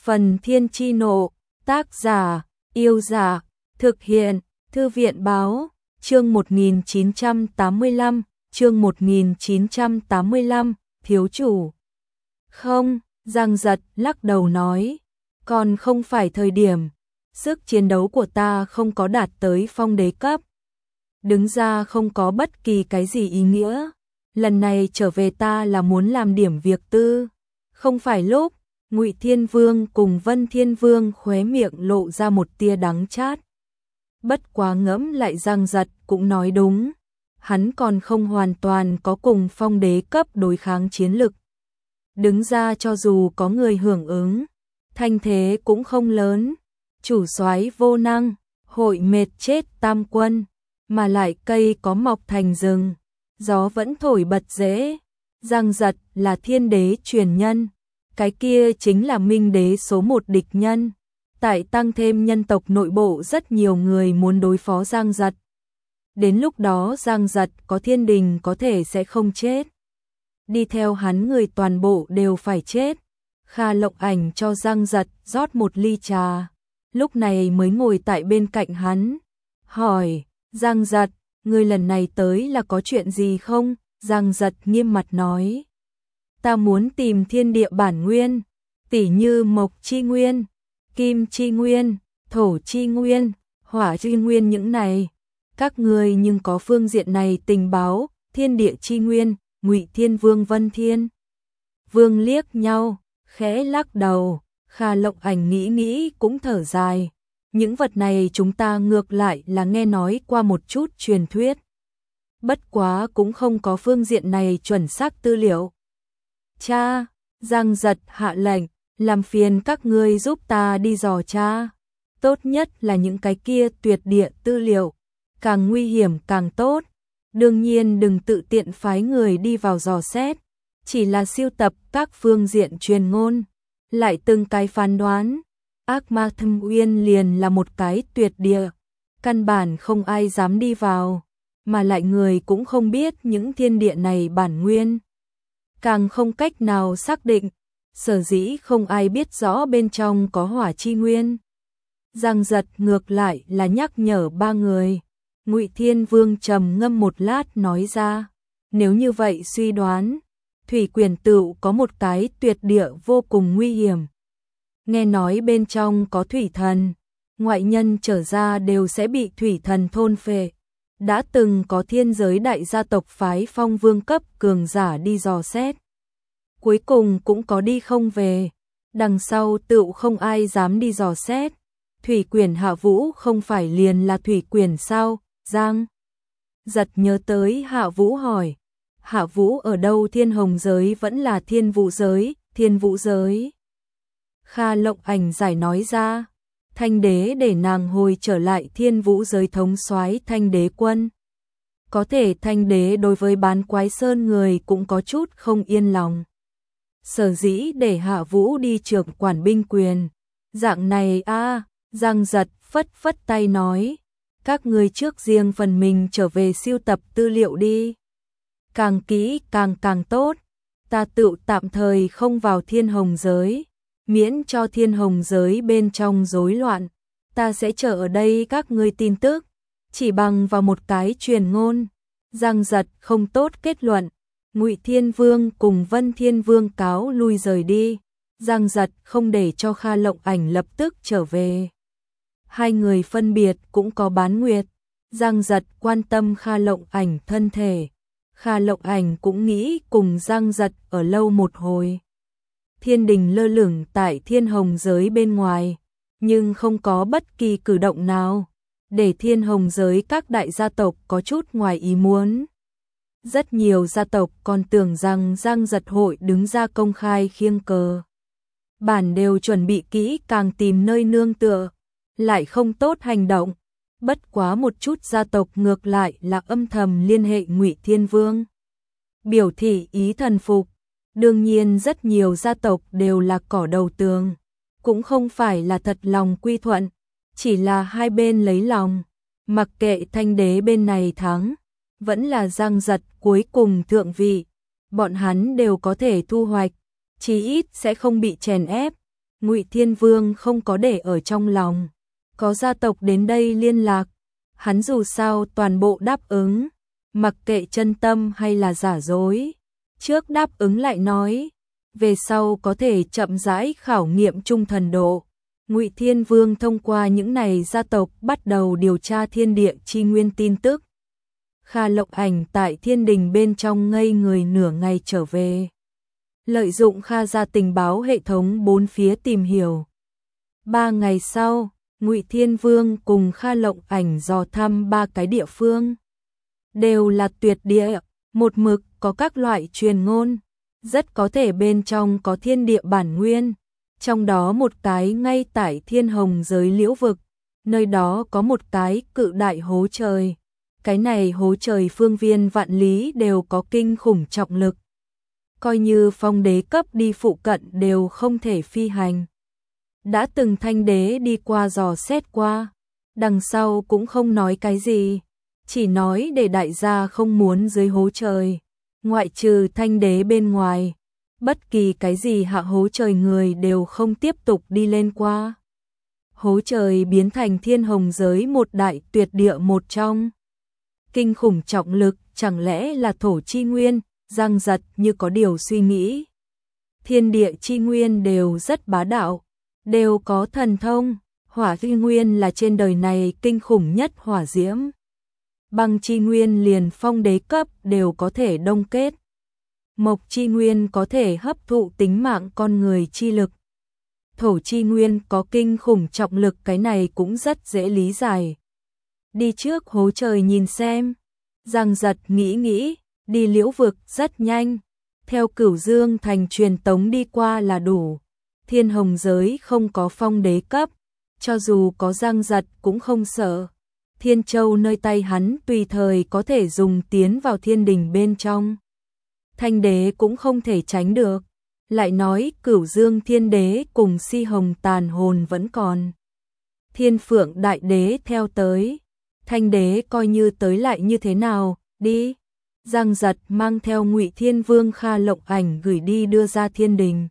Phần Thiên Chi Nộ, tác giả, Yêu Giả, thực hiện, Thư viện Báo, chương 1985, chương 1985, thiếu chủ. Không, Giang Giật lắc đầu nói, còn không phải thời điểm, sức chiến đấu của ta không có đạt tới phong đế cấp. Đứng ra không có bất kỳ cái gì ý nghĩa, lần này trở về ta là muốn làm điểm việc tư, không phải lúc. Ngụy Thiên Vương cùng Vân Thiên Vương khóe miệng lộ ra một tia đắng chát. Bất quá ngẫm lại Giang Giật cũng nói đúng, hắn còn không hoàn toàn có cùng phong đế cấp đối kháng chiến lực. Đứng ra cho dù có người hưởng ứng, thanh thế cũng không lớn, chủ soái vô năng, hội mệt chết tam quân, mà lại cây có mọc thành rừng, gió vẫn thổi bật dễ. Giang Giật là thiên đế truyền nhân. Cái kia chính là minh đế số một địch nhân. Tại tăng thêm nhân tộc nội bộ rất nhiều người muốn đối phó Giang Giật. Đến lúc đó Giang Giật có thiên đình có thể sẽ không chết. Đi theo hắn người toàn bộ đều phải chết. Kha Lộng Ảnh cho Giang Giật rót một ly trà. Lúc này mới ngồi tại bên cạnh hắn. Hỏi, Giang Giật, người lần này tới là có chuyện gì không? Giang Giật nghiêm mặt nói. Ta muốn tìm thiên địa bản nguyên, tỉ như mộc chi nguyên, kim chi nguyên, thổ chi nguyên, hỏa chi nguyên những này. Các ngươi nhưng có phương diện này tình báo, thiên địa chi nguyên, Ngụy Thiên Vương Vân Thiên Vương liếc nhau, khẽ lắc đầu. Kha Lộng Ảnh nghĩ cũng thở dài. Những vật này chúng ta ngược lại là nghe nói qua một chút truyền thuyết. Bất quá cũng không có phương diện này chuẩn xác tư liệu. Cha, Giang Giật hạ lệnh, làm phiền các ngươi giúp ta đi dò tra. Tốt nhất là những cái kia tuyệt địa tư liệu, càng nguy hiểm càng tốt. Đương nhiên đừng tự tiện phái người đi vào dò xét, chỉ là siêu tập các phương diện truyền ngôn, lại từng cái phán đoán. Ác Ma Thâm Uyên liền là một cái tuyệt địa, căn bản không ai dám đi vào, mà lại người cũng không biết những thiên địa này bản nguyên. Càng không cách nào xác định, sở dĩ không ai biết rõ bên trong có hỏa chi nguyên. Giang Giật ngược lại là nhắc nhở ba người. Ngụy Thiên Vương trầm ngâm một lát nói ra, nếu như vậy suy đoán, Thủy Quyển Tựu có một cái tuyệt địa vô cùng nguy hiểm. Nghe nói bên trong có thủy thần, ngoại nhân trở ra đều sẽ bị thủy thần thôn phệ. Đã từng có thiên giới đại gia tộc phái phong vương cấp cường giả đi dò xét. Cuối cùng cũng có đi không về. Đằng sau tựu không ai dám đi dò xét. Thủy Quyển Hạ Vũ không phải liền là Thủy Quyển sao? Giang Giật nhớ tới Hạ Vũ hỏi. Hạ Vũ ở đâu, Thiên Hồng giới vẫn là Thiên Vũ giới? Thiên Vũ giới. Kha Lộng Ảnh giải nói ra. Thanh đế để nàng hồi trở lại Thiên Vũ giới thống soái Thanh đế quân. Có thể Thanh đế đối với Bán Quái Sơn người cũng có chút không yên lòng. Sở dĩ để Hạ Vũ đi trưởng quản binh quyền. Dạng này Giang Giật phất phất tay nói. Các ngươi trước riêng phần mình trở về siêu tập tư liệu đi. Càng kỹ càng tốt. Ta tự tạm thời không vào Thiên Hồng giới. Miễn cho Thiên Hồng giới bên trong rối loạn, ta sẽ chờ ở đây các ngươi tin tức. Chỉ bằng vào một cái truyền ngôn, Giang Giật không tốt kết luận. Ngụy Thiên Vương cùng Vân Thiên Vương cáo lui rời đi. Giang Giật không để cho Kha Lộng Ảnh lập tức trở về. Hai người phân biệt cũng có bán nguyệt. Giang Giật quan tâm Kha Lộng Ảnh thân thể. Kha Lộng Ảnh cũng nghĩ cùng Giang Giật ở lâu một hồi. Thiên đình lơ lửng tại Thiên Hồng giới bên ngoài, nhưng không có bất kỳ cử động nào, để Thiên Hồng giới các đại gia tộc có chút ngoài ý muốn. Rất nhiều gia tộc còn tưởng rằng Giang Giật hội đứng ra công khai khiêng cờ. Bản đều chuẩn bị kỹ càng tìm nơi nương tựa, lại không tốt hành động. Bất quá một chút gia tộc ngược lại là âm thầm liên hệ Ngụy Thiên Vương, biểu thị ý thần phục. Đương nhiên rất nhiều gia tộc đều là cỏ đầu tường, cũng không phải là thật lòng quy thuận, chỉ là hai bên lấy lòng. Mặc kệ Thanh đế bên này thắng, vẫn là Giang Giật cuối cùng thượng vị, bọn hắn đều có thể thu hoạch, chí ít sẽ không bị chèn ép. Ngụy Thiên Vương không có để ở trong lòng, có gia tộc đến đây liên lạc, hắn dù sao toàn bộ đáp ứng, mặc kệ chân tâm hay là giả dối. Trước đáp ứng lại nói, về sau có thể chậm rãi khảo nghiệm trung thần độ. Ngụy Thiên Vương thông qua những này gia tộc bắt đầu điều tra thiên địa chi nguyên tin tức. Kha Lộng Ảnh tại thiên đình bên trong ngây người nửa ngày trở về. Lợi dụng Kha gia tình báo hệ thống bốn phía tìm hiểu. 3 ngày sau, Ngụy Thiên Vương cùng Kha Lộng Ảnh dò thăm 3 cái địa phương. Đều là tuyệt địa, một mực có các loại truyền ngôn, rất có thể bên trong có thiên địa bản nguyên. Trong đó một cái ngay tại Thiên Hồng giới liễu vực, nơi đó có một cái cự đại hố trời. Cái này hố trời phương viên vạn lý đều có kinh khủng trọng lực. Coi như phong đế cấp đi phụ cận đều không thể phi hành. Đã từng thanh đế đi qua dò xét qua, đằng sau cũng không nói cái gì, chỉ nói để đại gia không muốn dưới hố trời, ngoại trừ thanh đế bên ngoài, bất kỳ cái gì hạ hố trời người đều không tiếp tục đi lên qua. Hố trời biến thành Thiên Hồng giới một đại tuyệt địa một trong. Kinh khủng trọng lực chẳng lẽ là thổ chi nguyên, Giang Giật như có điều suy nghĩ. Thiên địa chi nguyên đều rất bá đạo, đều có thần thông, hỏa chi nguyên là trên đời này kinh khủng nhất hỏa diễm. Băng chi nguyên liền phong đế cấp đều có thể đông kết. Mộc chi nguyên có thể hấp thụ tính mạng con người chi lực. Thổ chi nguyên có kinh khủng trọng lực, cái này cũng rất dễ lý giải. Đi trước hố trời nhìn xem. Giang Giật nghĩ, đi liễu vực rất nhanh. Theo Cửu Dương thành truyền tống đi qua là đủ. Thiên Hồng giới không có phong đế cấp, cho dù có Giang Giật cũng không sợ. Thiên Châu nơi tay hắn tùy thời có thể dùng tiến vào thiên đình bên trong. Thanh đế cũng không thể tránh được. Lại nói Cửu Dương thiên đế cùng Si Hồng tàn hồn vẫn còn. Thiên Phượng đại đế theo tới. Thanh đế coi như tới lại như thế nào, đi. Giang Giật mang theo Ngụy Thiên Vương Kha Lộng Ảnh gửi đi đưa ra thiên đình.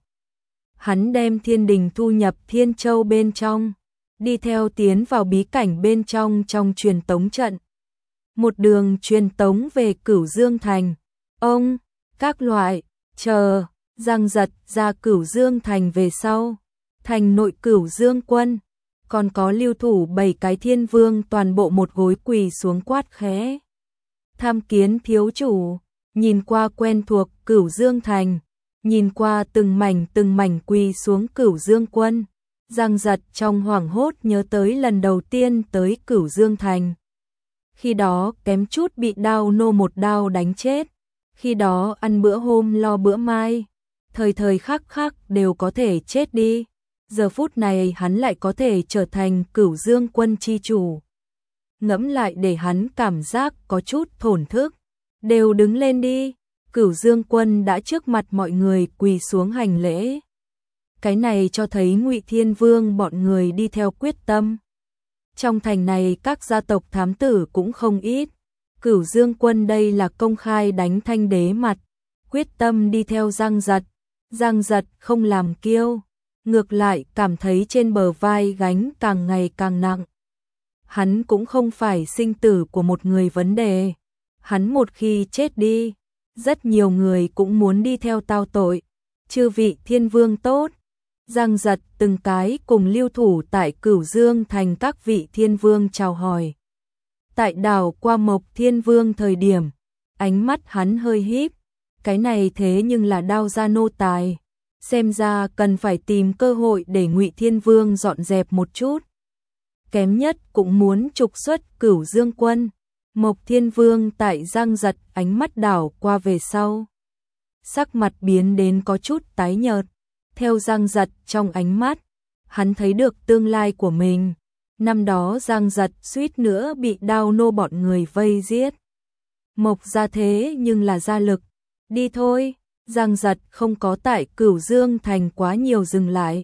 Hắn đem thiên đình thu nhập Thiên Châu bên trong, đi theo tiến vào bí cảnh bên trong truyền tống trận. Một đường truyền tống về Cửu Dương thành. Ông, các loại, chờ, Giang Giật ra Cửu Dương thành về sau. Thành nội Cửu Dương quân, còn có lưu thủ 7 cái thiên vương toàn bộ một gối quỳ xuống quát khẽ. Tham kiến thiếu chủ, nhìn qua quen thuộc Cửu Dương thành, nhìn qua từng mảnh quỳ xuống Cửu Dương quân. Giang Giật trong hoảng hốt nhớ tới lần đầu tiên tới Cửu Dương thành. Khi đó kém chút bị đao nô một đao đánh chết. Khi đó ăn bữa hôm lo bữa mai, thời thời khắc khắc đều có thể chết đi. Giờ phút này hắn lại có thể trở thành Cửu Dương quân chi chủ. Ngẫm lại để hắn cảm giác có chút thổn thức. Đều đứng lên đi. Cửu Dương quân đã trước mặt mọi người quỳ xuống hành lễ. Cái này cho thấy Ngụy Thiên Vương bọn người đi theo quyết tâm. Trong thành này các gia tộc thám tử cũng không ít. Cửu Dương quân đây là công khai đánh thanh đế mặt, quyết tâm đi theo Giang Giật. Giang Giật không làm kiêu, ngược lại cảm thấy trên bờ vai gánh càng ngày càng nặng. Hắn cũng không phải sinh tử của một người vấn đề. Hắn một khi chết đi, rất nhiều người cũng muốn đi theo tao tội. Chư vị thiên vương tốt. Giang Giật từng cái cùng lưu thủ tại Cửu Dương thành các vị thiên vương chào hỏi. Tại đảo qua Mộc Thiên Vương thời điểm, ánh mắt hắn hơi híp, cái này thế nhưng là đao ra nô tài, xem ra cần phải tìm cơ hội để Ngụy Thiên Vương dọn dẹp một chút. Kém nhất cũng muốn trục xuất Cửu Dương quân. Mộc Thiên Vương tại Giang Giật ánh mắt đảo qua về sau, sắc mặt biến đến có chút tái nhợt. Theo Giang Giật trong ánh mắt, hắn thấy được tương lai của mình. Năm đó Giang Giật suýt nữa bị đao nô bọn người vây giết. Mộc ra thế nhưng là gia lực. Đi thôi, Giang Giật không có tại Cửu Dương thành quá nhiều dừng lại.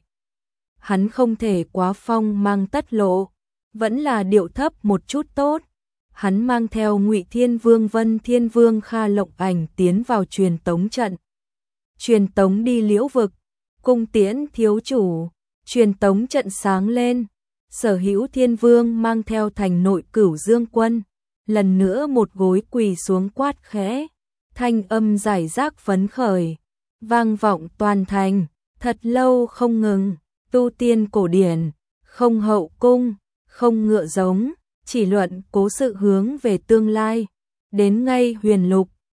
Hắn không thể quá phong mang tất lộ, vẫn là điệu thấp một chút tốt. Hắn mang theo Ngụy Thiên Vương Vân Thiên Vương Kha Lộng Ảnh tiến vào truyền tống trận. Truyền tống đi liễu vực, cung tiễn thiếu chủ. Truyền tống trận sáng lên, Sở Hữu Thiên Vương mang theo thành nội Cửu Dương quân, lần nữa một gối quỳ xuống quát khẽ, thanh âm giải rác phấn khởi, vang vọng toàn thành, thật lâu không ngừng, tu tiên cổ điển, không hậu cung, không ngựa giống, chỉ luận cố sự hướng về tương lai, đến ngay huyền lục,